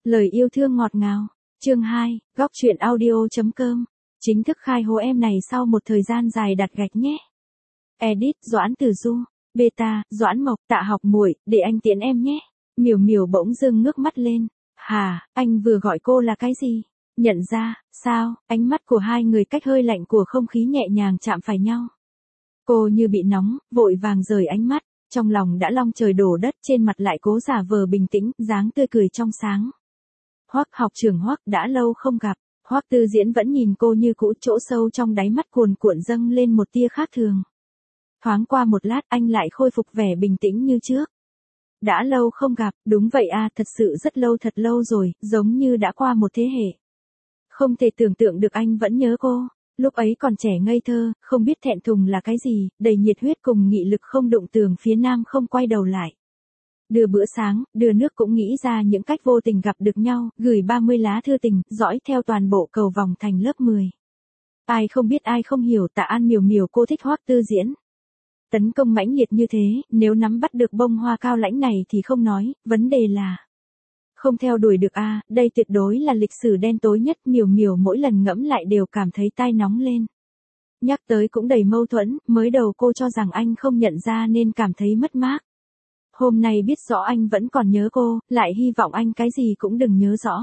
Lời yêu thương ngọt ngào. Chương 2, góc truyện audio.com. Chính thức khai hố em này sau một thời gian dài đặt gạch nhé. Edit Doãn Tử Du. Beta Doãn Mộc. Tạ Học Muội, để anh tiễn em nhé. Miểu Miểu bỗng dưng ngước mắt lên. Hà, anh vừa gọi cô là cái gì? Nhận ra, sao? Ánh mắt của hai người cách hơi lạnh của không khí nhẹ nhàng chạm phải nhau. Cô như bị nóng, vội vàng rời ánh mắt, trong lòng đã long trời đổ đất, trên mặt lại cố giả vờ bình tĩnh, dáng tươi cười trong sáng. Hoắc học trưởng Hoắc, đã lâu không gặp. Hoắc Tư Diễn vẫn nhìn cô như cũ, chỗ sâu trong đáy mắt cuồn cuộn dâng lên một tia khác thường. Thoáng qua một lát, anh lại khôi phục vẻ bình tĩnh như trước. Đã lâu không gặp, đúng vậy à, thật sự rất lâu, thật lâu rồi, giống như đã qua một thế hệ. Không thể tưởng tượng được anh vẫn nhớ cô. Lúc ấy còn trẻ ngây thơ, không biết thẹn thùng là cái gì, đầy nhiệt huyết cùng nghị lực không đụng tường phía nam không quay đầu lại. Đưa bữa sáng, đưa nước cũng nghĩ ra những cách vô tình gặp được nhau, gửi 30 lá thư tình, dõi theo toàn bộ cầu vòng thành lớp 10. Ai không biết ai không hiểu, Tạ An Miểu Miểu cô thích Hoắc Tư Diễn. Tấn công mãnh liệt như thế, nếu nắm bắt được bông hoa cao lãnh này thì không nói, vấn đề là không theo đuổi được a, đây tuyệt đối là lịch sử đen tối nhất. Miểu Miểu mỗi lần ngẫm lại đều cảm thấy tai nóng lên. Nhắc tới cũng đầy mâu thuẫn, mới đầu cô cho rằng anh không nhận ra nên cảm thấy mất mát. Hôm nay biết rõ anh vẫn còn nhớ cô, lại hy vọng anh cái gì cũng đừng nhớ rõ.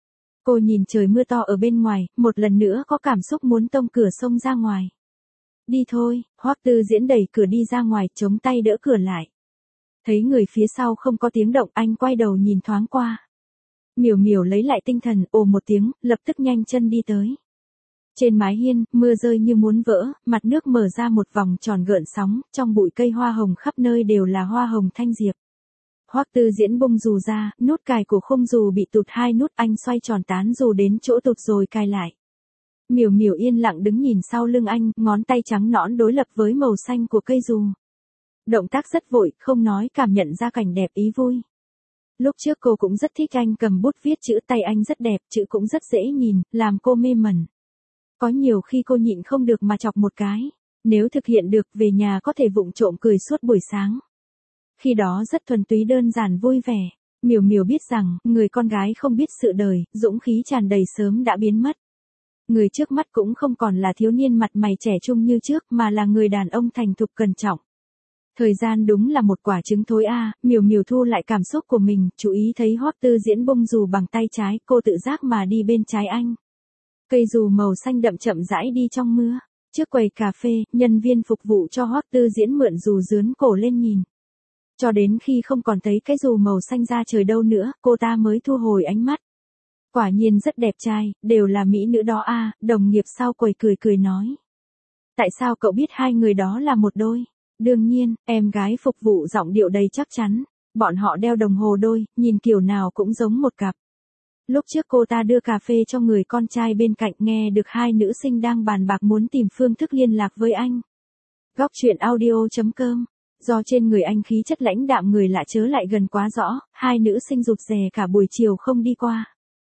Cô nhìn trời mưa to ở bên ngoài, một lần nữa có cảm xúc muốn tông cửa xông ra ngoài. Đi thôi, Hoắc Tư Diễn đẩy cửa đi ra ngoài, chống tay đỡ cửa lại. Thấy người phía sau không có tiếng động, anh quay đầu nhìn thoáng qua. Miểu Miểu lấy lại tinh thần, ồ một tiếng, lập tức nhanh chân đi tới. Trên mái hiên, mưa rơi như muốn vỡ, mặt nước mở ra một vòng tròn gợn sóng, trong bụi cây hoa hồng khắp nơi đều là hoa hồng thanh diệp. Hoắc Tư Diễn bung dù ra, nút cài của khung dù bị tụt 2 nút, anh xoay tròn tán dù đến chỗ tụt rồi cài lại. Miểu Miểu yên lặng đứng nhìn sau lưng anh, ngón tay trắng nõn đối lập với màu xanh của cây dù. Động tác rất vội, không nói, cảm nhận ra cảnh đẹp ý vui. Lúc trước cô cũng rất thích anh cầm bút viết chữ, tay anh rất đẹp, chữ cũng rất dễ nhìn, làm cô mê mẩn. Có nhiều khi cô nhịn không được mà chọc một cái. Nếu thực hiện được, về nhà có thể vụng trộm cười suốt buổi sáng. Khi đó rất thuần túy đơn giản vui vẻ. Miểu Miểu biết rằng, người con gái không biết sự đời, dũng khí tràn đầy sớm đã biến mất. Người trước mắt cũng không còn là thiếu niên mặt mày trẻ trung như trước, mà là người đàn ông thành thục cẩn trọng. Thời gian đúng là một quả trứng thối a. Miểu Miểu thu lại cảm xúc của mình, chú ý thấy Hoắc Tư Diễn bung dù bằng tay trái, cô tự giác mà đi bên trái anh. Cây dù màu xanh đậm chậm rãi đi trong mưa. Trước quầy cà phê, nhân viên phục vụ cho Hoắc Tư Diễn mượn dù dướn cổ lên nhìn. Cho đến khi không còn thấy cái dù màu xanh ra trời đâu nữa, cô ta mới thu hồi ánh mắt. Quả nhiên rất đẹp trai, đều là mỹ nữ đó a. Đồng nghiệp sau quầy cười cười nói. Tại sao cậu biết hai người đó là một đôi? Đương nhiên, em gái phục vụ giọng điệu đầy chắc chắn. Bọn họ đeo đồng hồ đôi, nhìn kiểu nào cũng giống một cặp. Lúc trước cô ta đưa cà phê cho người con trai bên cạnh, nghe được hai nữ sinh đang bàn bạc muốn tìm phương thức liên lạc với anh. Góc truyện audio.com. Do trên người anh khí chất lãnh đạm, người lạ chớ lại gần quá rõ, hai nữ sinh rụt rè cả buổi chiều không đi qua.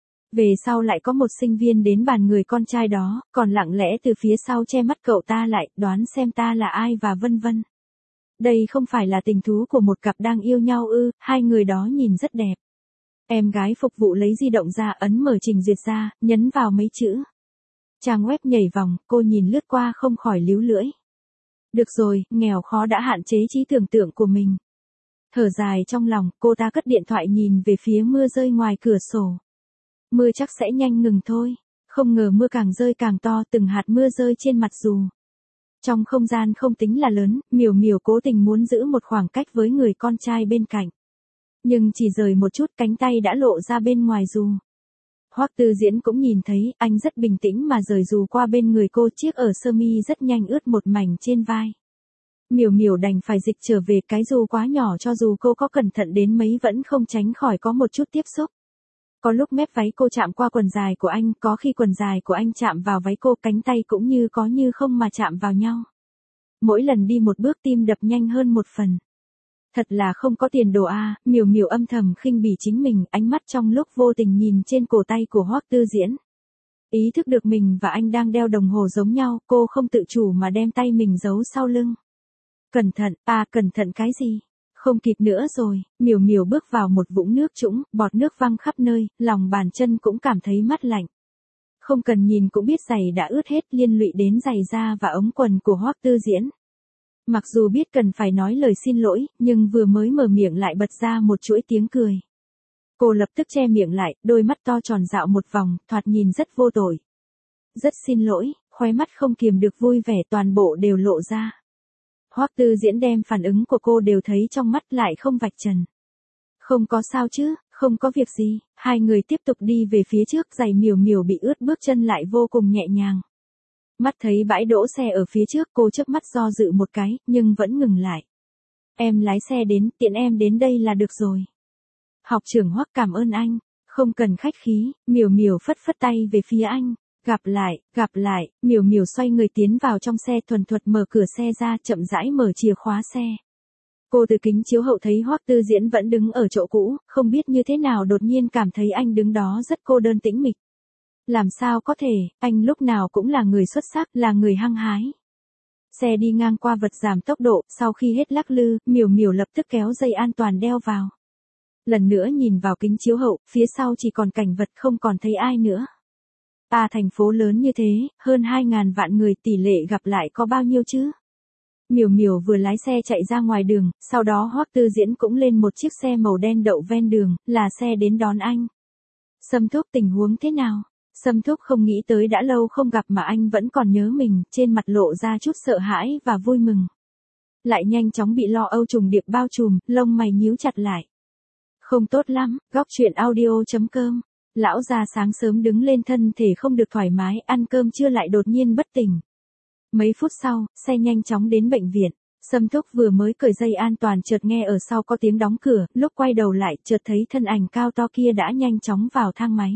Về sau lại có một sinh viên đến bàn người con trai đó, còn lặng lẽ từ phía sau che mắt cậu ta lại, đoán xem ta là ai và vân vân. Đây không phải là tình thú của một cặp đang yêu nhau ư? Hai người đó nhìn rất đẹp. Em gái phục vụ lấy di động ra, ấn mở trình duyệt ra, nhấn vào mấy chữ. Trang web nhảy vòng, cô nhìn lướt qua không khỏi líu lưỡi. Được rồi, nghèo khó đã hạn chế trí tưởng tượng của mình. Thở dài trong lòng, cô ta cất điện thoại nhìn về phía mưa rơi ngoài cửa sổ. Mưa chắc sẽ nhanh ngừng thôi. Không ngờ mưa càng rơi càng to, từng hạt mưa rơi trên mặt dù. Trong không gian không tính là lớn, Miểu Miểu cố tình muốn giữ một khoảng cách với người con trai bên cạnh. Nhưng chỉ rời một chút, cánh tay đã lộ ra bên ngoài dù. Hoắc Tư Diễn cũng nhìn thấy, anh rất bình tĩnh mà rời dù qua bên người cô, chiếc ở sơ mi rất nhanh ướt một mảnh trên vai. Miểu Miểu đành phải dịch trở về, cái dù quá nhỏ cho dù cô có cẩn thận đến mấy vẫn không tránh khỏi có một chút tiếp xúc. Có lúc mép váy cô chạm qua quần dài của anh, có khi quần dài của anh chạm vào váy cô, cánh tay cũng như có như không mà chạm vào nhau. Mỗi lần đi một bước tim đập nhanh hơn một phần. Thật là không có tiền đồ a. Miểu Miểu âm thầm khinh bỉ chính mình, ánh mắt trong lúc vô tình nhìn trên cổ tay của Hoắc Tư Diễn. Ý thức được mình và anh đang đeo đồng hồ giống nhau, cô không tự chủ mà đem tay mình giấu sau lưng. Cẩn thận, cẩn thận cái gì? Không kịp nữa rồi, miểu miểu bước vào một vũng nước trũng, bọt nước văng khắp nơi, lòng bàn chân cũng cảm thấy mát lạnh. Không cần nhìn cũng biết giày đã ướt hết, liên lụy đến giày da và ống quần của Hoắc Tư Diễn. Mặc dù biết cần phải nói lời xin lỗi, nhưng vừa mới mở miệng lại bật ra một chuỗi tiếng cười. Cô lập tức che miệng lại, đôi mắt to tròn dạo một vòng, thoạt nhìn rất vô tội. Rất xin lỗi, khóe mắt không kiềm được vui vẻ toàn bộ đều lộ ra. Hoắc Tư Diễn đem phản ứng của cô đều thấy trong mắt lại không vạch trần. Không có sao chứ, không có việc gì, hai người tiếp tục đi về phía trước, giày miểu miểu bị ướt bước chân lại vô cùng nhẹ nhàng. Mắt thấy bãi đỗ xe ở phía trước, cô chớp mắt do dự một cái, nhưng vẫn ngừng lại. Em lái xe đến, tiện em đến đây là được rồi. Học trưởng Hoắc cảm ơn anh, không cần khách khí, miểu miểu phất phất tay về phía anh. Gặp lại, miểu miểu xoay người tiến vào trong xe, thuần thuật mở cửa xe ra, chậm rãi mở chìa khóa xe. Cô từ kính chiếu hậu thấy Hoắc Tư Diễn vẫn đứng ở chỗ cũ, không biết như thế nào đột nhiên cảm thấy anh đứng đó rất cô đơn tĩnh mịch. Làm sao có thể, anh lúc nào cũng là người xuất sắc, là người hăng hái. Xe đi ngang qua vật giảm tốc độ, sau khi hết lắc lư, miểu miểu lập tức kéo dây an toàn đeo vào. Lần nữa nhìn vào kính chiếu hậu, phía sau chỉ còn cảnh vật, không còn thấy ai nữa. Thành phố lớn như thế, hơn 2.000 vạn người, tỷ lệ gặp lại có bao nhiêu chứ? Miểu miểu vừa lái xe chạy ra ngoài đường, sau đó Hoắc Tư Diễn cũng lên một chiếc xe màu đen đậu ven đường, là xe đến đón anh. Sâm Thúc tình huống thế nào? Sâm Thúc không nghĩ tới đã lâu không gặp mà anh vẫn còn nhớ mình, trên mặt lộ ra chút sợ hãi và vui mừng. Lại nhanh chóng bị lo âu trùng điệp bao trùm, lông mày nhíu chặt lại. Không tốt lắm, góc chuyện audio.com. Lão già sáng sớm đứng lên thân thể không được thoải mái, ăn cơm trưa lại đột nhiên bất tỉnh. Mấy phút sau, xe nhanh chóng đến bệnh viện. Sâm Thúc vừa mới cởi dây an toàn chợt nghe ở sau có tiếng đóng cửa, lúc quay đầu lại chợt thấy thân ảnh cao to kia đã nhanh chóng vào thang máy.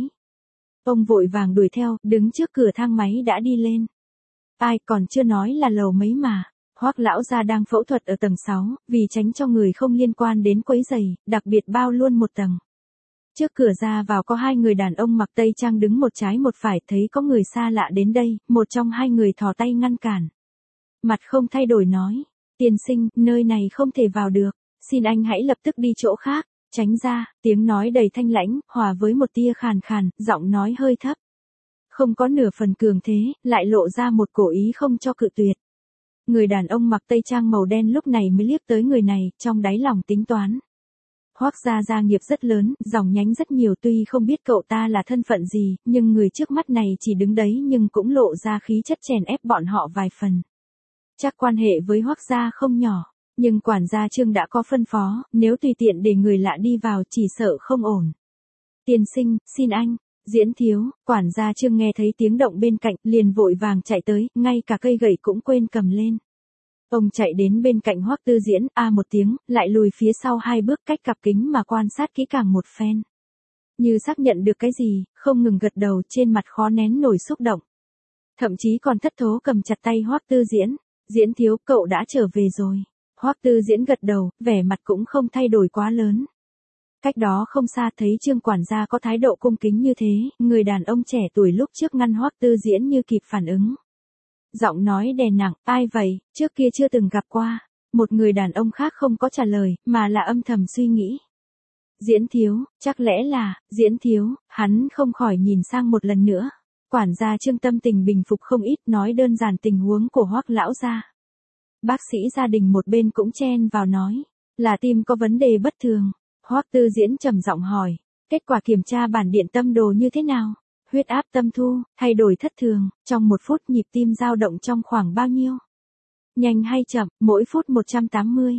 Ông vội vàng đuổi theo, đứng trước cửa thang máy đã đi lên. Ai còn chưa nói là lầu mấy mà. Hoắc lão gia đang phẫu thuật ở tầng 6, vì tránh cho người không liên quan đến quấy rầy, đặc biệt bao luôn một tầng. Trước cửa ra vào có hai người đàn ông mặc tây trang đứng một trái một phải, thấy có người xa lạ đến đây, một trong hai người thò tay ngăn cản. Mặt không thay đổi nói, tiên sinh, nơi này không thể vào được, xin anh hãy lập tức đi chỗ khác, tránh ra, tiếng nói đầy thanh lãnh, hòa với một tia khàn khàn, giọng nói hơi thấp. Không có nửa phần cường thế, lại lộ ra một cổ ý không cho cự tuyệt. Người đàn ông mặc tây trang màu đen lúc này mới liếc tới người này, trong đáy lòng tính toán. Hoắc gia nghiệp rất lớn, dòng nhánh rất nhiều, tuy không biết cậu ta là thân phận gì, nhưng người trước mắt này chỉ đứng đấy nhưng cũng lộ ra khí chất chèn ép bọn họ vài phần. Chắc quan hệ với Hoắc gia không nhỏ, nhưng quản gia Trương đã có phân phó, nếu tùy tiện để người lạ đi vào chỉ sợ không ổn. Tiên sinh, xin anh, Diễn thiếu, quản gia Trương nghe thấy tiếng động bên cạnh, liền vội vàng chạy tới, ngay cả cây gậy cũng quên cầm lên. Ông chạy đến bên cạnh Hoắc Tư Diễn, một tiếng, lại lùi phía sau 2 bước cách cặp kính mà quan sát kỹ càng một phen. Như xác nhận được cái gì, không ngừng gật đầu, trên mặt khó nén nổi xúc động. Thậm chí còn thất thố cầm chặt tay Hoắc Tư Diễn. Diễn thiếu, cậu đã trở về rồi. Hoắc Tư Diễn gật đầu, vẻ mặt cũng không thay đổi quá lớn. Cách đó không xa thấy Trương quản gia có thái độ cung kính như thế, người đàn ông trẻ tuổi lúc trước ngăn Hoắc Tư Diễn như kịp phản ứng. Giọng nói đè nặng, ai vậy, trước kia chưa từng gặp qua. Một người đàn ông khác không có trả lời, mà là âm thầm suy nghĩ. Diễn thiếu, chắc lẽ là, Diễn thiếu, hắn không khỏi nhìn sang một lần nữa. Quản gia Trương tâm tình bình phục không ít, nói đơn giản tình huống của Hoắc lão gia. Bác sĩ gia đình một bên cũng chen vào nói, là tim có vấn đề bất thường. Hoắc Tư Diễn trầm giọng hỏi, kết quả kiểm tra bản điện tâm đồ như thế nào? Huyết áp tâm thu, thay đổi thất thường, trong 1 phút nhịp tim dao động trong khoảng bao nhiêu? Nhanh hay chậm, mỗi phút 180,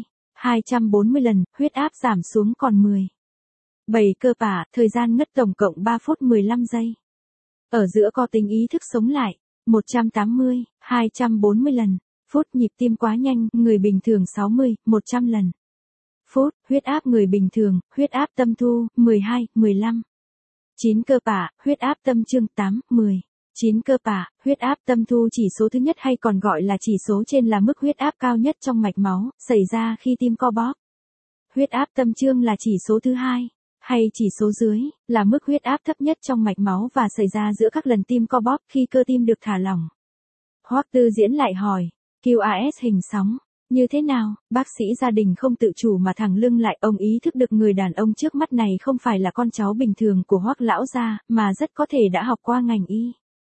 240 lần, huyết áp giảm xuống còn 10. 7 cơ pả, thời gian ngất tổng cộng 3 phút 15 giây. Ở giữa có tính ý thức sống lại, 180, 240 lần, phút nhịp tim quá nhanh, người bình thường 60, 100 lần. Phút, huyết áp người bình thường, huyết áp tâm thu, 12, 15. 9 cơ pả, huyết áp tâm trương 8, 10. 9 cơ pả, huyết áp tâm thu chỉ số thứ nhất hay còn gọi là chỉ số trên là mức huyết áp cao nhất trong mạch máu, xảy ra khi tim co bóp. Huyết áp tâm trương là chỉ số thứ hai, hay chỉ số dưới, là mức huyết áp thấp nhất trong mạch máu và xảy ra giữa các lần tim co bóp khi cơ tim được thả lỏng. Hoắc Tư Diễn lại hỏi, QRS hình sóng, Như thế nào, bác sĩ gia đình không tự chủ mà thẳng lưng lại, ông ý thức được người đàn ông trước mắt này không phải là con cháu bình thường của Hoắc lão gia, mà rất có thể đã học qua ngành y.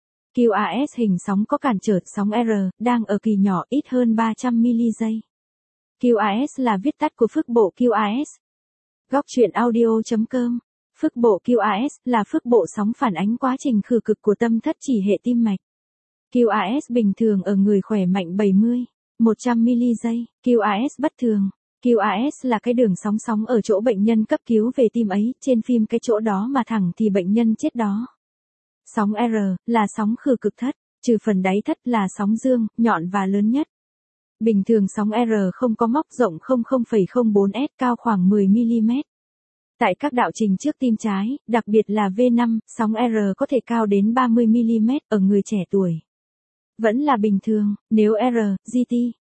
QAS hình sóng có cản trở sóng R, đang ở kỳ nhỏ ít hơn 300 mili giây. QAS là viết tắt của phức bộ QAS. Góc truyện audio.com. Phức bộ QAS là phức bộ sóng phản ánh quá trình khử cực của tâm thất chỉ hệ tim mạch. QAS bình thường ở người khỏe mạnh 70, 100 mili giây, QAS bất thường. QAS là cái đường sóng ở chỗ bệnh nhân cấp cứu về tim ấy, trên phim cái chỗ đó mà thẳng thì bệnh nhân chết đó. Sóng R là sóng khử cực thất, trừ phần đáy thất là sóng dương, nhọn và lớn nhất. Bình thường sóng R không có móc rộng 00,04S, cao khoảng 10 mm. Tại các đạo trình trước tim trái, đặc biệt là V5, sóng R có thể cao đến 30 mm ở người trẻ tuổi. Vẫn là bình thường, nếu R, GT,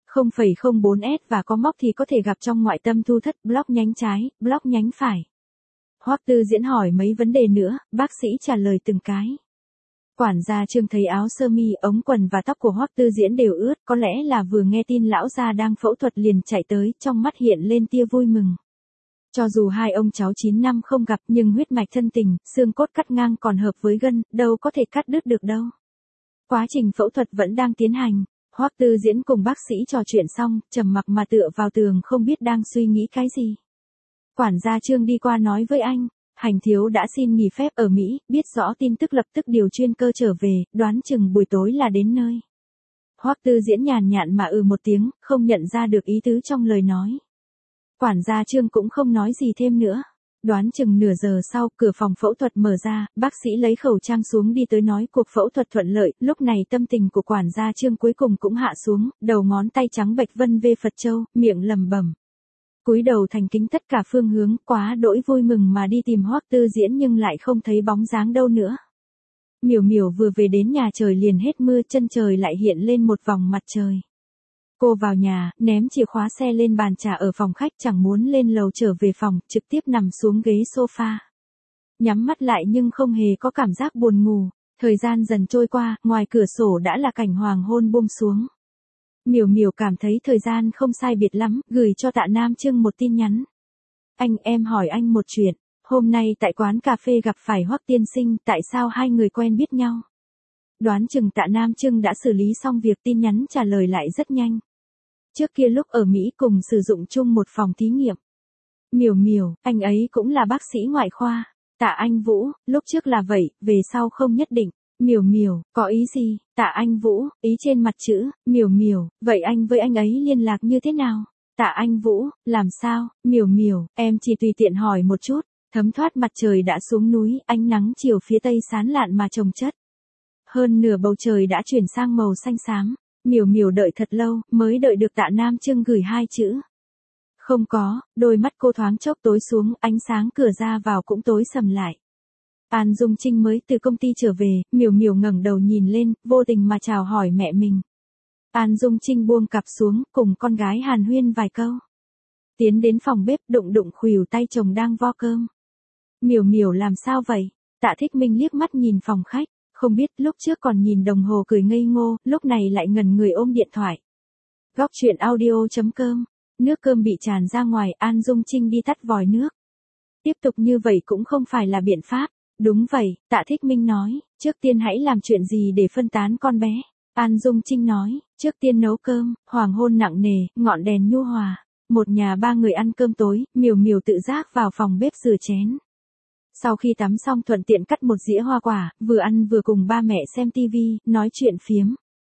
0,04S và có móc thì có thể gặp trong ngoại tâm thu thất, block nhánh trái, block nhánh phải. Hoắc Tư Diễn hỏi mấy vấn đề nữa, bác sĩ trả lời từng cái. Quản gia Trương thấy áo sơ mi, ống quần và tóc của Hoắc Tư Diễn đều ướt, có lẽ là vừa nghe tin lão gia đang phẫu thuật liền chạy tới, trong mắt hiện lên tia vui mừng. Cho dù hai ông cháu 9 năm không gặp nhưng huyết mạch thân tình, xương cốt cắt ngang còn hợp với gân, đâu có thể cắt đứt được đâu. Quá trình phẫu thuật vẫn đang tiến hành. Hoắc Tư Diễn cùng bác sĩ trò chuyện xong, trầm mặc mà tựa vào tường không biết đang suy nghĩ cái gì. Quản gia Trương đi qua nói với anh, Hành thiếu đã xin nghỉ phép ở Mỹ, biết rõ tin tức lập tức điều chuyên cơ trở về, đoán chừng buổi tối là đến nơi. Hoắc Tư Diễn nhàn nhạt mà một tiếng, không nhận ra được ý tứ trong lời nói. Quản gia Trương cũng không nói gì thêm nữa. Đoán chừng nửa giờ sau, cửa phòng phẫu thuật mở ra, bác sĩ lấy khẩu trang xuống đi tới nói cuộc phẫu thuật thuận lợi, lúc này tâm tình của quản gia Trương cuối cùng cũng hạ xuống, đầu ngón tay trắng bệch vân về Phật châu, miệng lẩm bẩm. Cúi đầu thành kính tất cả phương hướng, quá đỗi vui mừng mà đi tìm Hoắc Tư Diễn nhưng lại không thấy bóng dáng đâu nữa. Miểu Miểu vừa về đến nhà trời liền hết mưa, chân trời lại hiện lên một vòng mặt trời. Cô vào nhà, ném chìa khóa xe lên bàn trà ở phòng khách, chẳng muốn lên lầu trở về phòng, trực tiếp nằm xuống ghế sofa. Nhắm mắt lại nhưng không hề có cảm giác buồn ngủ, thời gian dần trôi qua, ngoài cửa sổ đã là cảnh hoàng hôn buông xuống. Miểu Miểu cảm thấy thời gian không sai biệt lắm, gửi cho Tạ Nam Trưng một tin nhắn. Anh, em hỏi anh một chuyện, hôm nay tại quán cà phê gặp phải Hoắc tiên sinh, tại sao hai người quen biết nhau? Đoán chừng Tạ Nam Trưng đã xử lý xong việc, tin nhắn trả lời lại rất nhanh. Trước kia lúc ở Mỹ cùng sử dụng chung một phòng thí nghiệm. Miểu Miểu, anh ấy cũng là bác sĩ ngoại khoa. Tạ Anh Vũ, lúc trước là vậy, về sau không nhất định. Miểu Miểu, có ý gì? Tạ Anh Vũ, ý trên mặt chữ, Miểu Miểu, vậy anh với anh ấy liên lạc như thế nào? Tạ Anh Vũ, làm sao? Miểu Miểu, em chỉ tùy tiện hỏi một chút. Thấm thoát mặt trời đã xuống núi, ánh nắng chiều phía tây sáng lạn mà chồng chất. Hơn nửa bầu trời đã chuyển sang màu xanh xám. Miểu Miểu đợi thật lâu, mới đợi được Tạ Nam Trưng gửi hai chữ. Không có, đôi mắt cô thoáng chốc tối xuống, ánh sáng cửa ra vào cũng tối sầm lại. An Dung Trinh mới từ công ty trở về, Miểu Miểu ngẩng đầu nhìn lên, vô tình mà chào hỏi mẹ mình. An Dung Trinh buông cặp xuống, cùng con gái hàn huyên vài câu. Tiến đến phòng bếp, đụng khuỷu tay chồng đang vo cơm. Miểu Miểu làm sao vậy? Tạ Thích Minh liếc mắt nhìn phòng khách. Không biết, lúc trước còn nhìn đồng hồ cười ngây ngô, lúc này lại ngẩn người ôm điện thoại. Góc truyện audio.com. Nước cơm bị tràn ra ngoài, An Dung Trinh đi tắt vòi nước. Tiếp tục như vậy cũng không phải là biện pháp. Đúng vậy, Tạ Thích Minh nói, trước tiên hãy làm chuyện gì để phân tán con bé. An Dung Trinh nói, trước tiên nấu cơm, hoàng hôn nặng nề, ngọn đèn nhu hòa. Một nhà ba người ăn cơm tối, Miểu Miểu tự giác vào phòng bếp rửa chén. Sau khi tắm xong thuận tiện cắt một dĩa hoa quả, vừa ăn vừa cùng ba mẹ xem tivi, nói chuyện phiếm.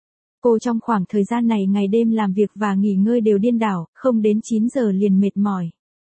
Cô trong khoảng thời gian này ngày đêm làm việc và nghỉ ngơi đều điên đảo, không đến 9 giờ liền mệt mỏi.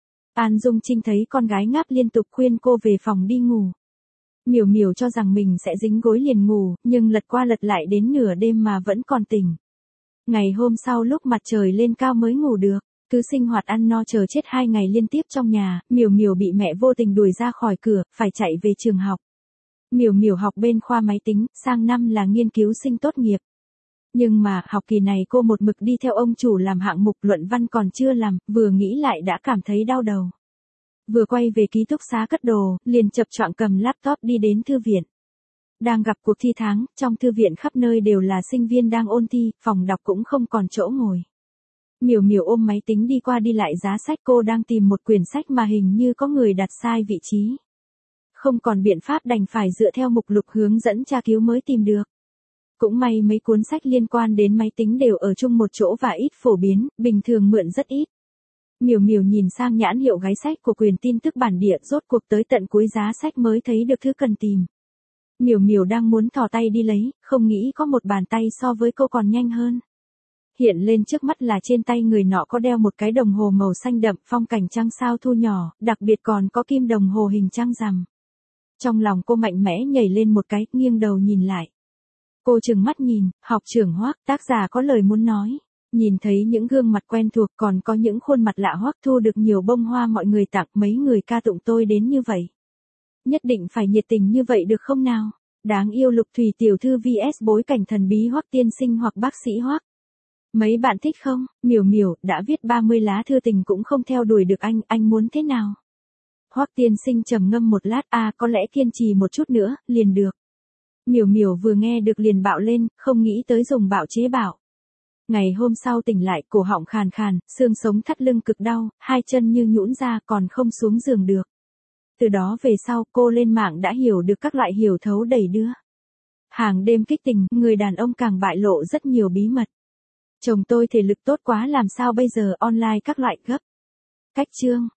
An Dung Trinh thấy con gái ngáp liên tục khuyên cô về phòng đi ngủ. Miểu Miểu cho rằng mình sẽ dính gối liền ngủ, nhưng lật qua lật lại đến nửa đêm mà vẫn còn tỉnh. Ngày hôm sau lúc mặt trời lên cao mới ngủ được. Cứ sinh hoạt ăn no chờ chết 2 ngày liên tiếp trong nhà, Miểu Miểu bị mẹ vô tình đuổi ra khỏi cửa, phải chạy về trường học. Miểu Miểu học bên khoa máy tính, sang năm là nghiên cứu sinh tốt nghiệp. Nhưng mà, học kỳ này cô một mực đi theo ông chủ làm hạng mục luận văn còn chưa làm, vừa nghĩ lại đã cảm thấy đau đầu. Vừa quay về ký túc xá cất đồ, liền chập choạng cầm laptop đi đến thư viện. Đang gặp cuộc thi tháng, trong thư viện khắp nơi đều là sinh viên đang ôn thi, phòng đọc cũng không còn chỗ ngồi. Miểu Miểu ôm máy tính đi qua đi lại giá sách, cô đang tìm một quyển sách mà hình như có người đặt sai vị trí. Không còn biện pháp đành phải dựa theo mục lục hướng dẫn tra cứu mới tìm được. Cũng may mấy cuốn sách liên quan đến máy tính đều ở chung một chỗ và ít phổ biến, bình thường mượn rất ít. Miểu Miểu nhìn sang nhãn hiệu gáy sách của quyền tin tức bản địa, rốt cuộc tới tận cuối giá sách mới thấy được thứ cần tìm. Miểu Miểu đang muốn thò tay đi lấy, không nghĩ có một bàn tay so với cô còn nhanh hơn. Hiện lên trước mắt là trên tay người nọ có đeo một cái đồng hồ màu xanh đậm, phong cảnh trăng sao thu nhỏ, đặc biệt còn có kim đồng hồ hình trăng rằm. Trong lòng cô mạnh mẽ nhảy lên một cái, nghiêng đầu nhìn lại. Cô trừng mắt nhìn, học trưởng Hoắc, tác giả có lời muốn nói. Nhìn thấy những gương mặt quen thuộc, còn có những khuôn mặt lạ. Hoắc thu được nhiều bông hoa mọi người tặng, mấy người ca tụng tôi đến như vậy. Nhất định phải nhiệt tình như vậy được không nào? Đáng yêu Lục Thủy tiểu thư vs bối cảnh thần bí Hoắc tiên sinh hoặc bác sĩ Hoắc. Mấy bạn thích không? Miểu Miểu đã viết 30 lá thư tình cũng không theo đuổi được anh muốn thế nào? Hoắc tiên sinh trầm ngâm một lát, có lẽ kiên trì một chút nữa, liền được. Miểu Miểu vừa nghe được liền bạo lên, không nghĩ tới dùng bạo chế bạo. Ngày hôm sau tỉnh lại, cổ họng khàn khàn, xương sống thắt lưng cực đau, hai chân như nhũn ra còn không xuống giường được. Từ đó về sau cô lên mạng đã hiểu được các loại hiểu thấu đầy đưa. Hàng đêm kích tình, người đàn ông càng bại lộ rất nhiều bí mật. Chồng tôi thể lực tốt quá làm sao bây giờ, online các loại gấp. Cách chương.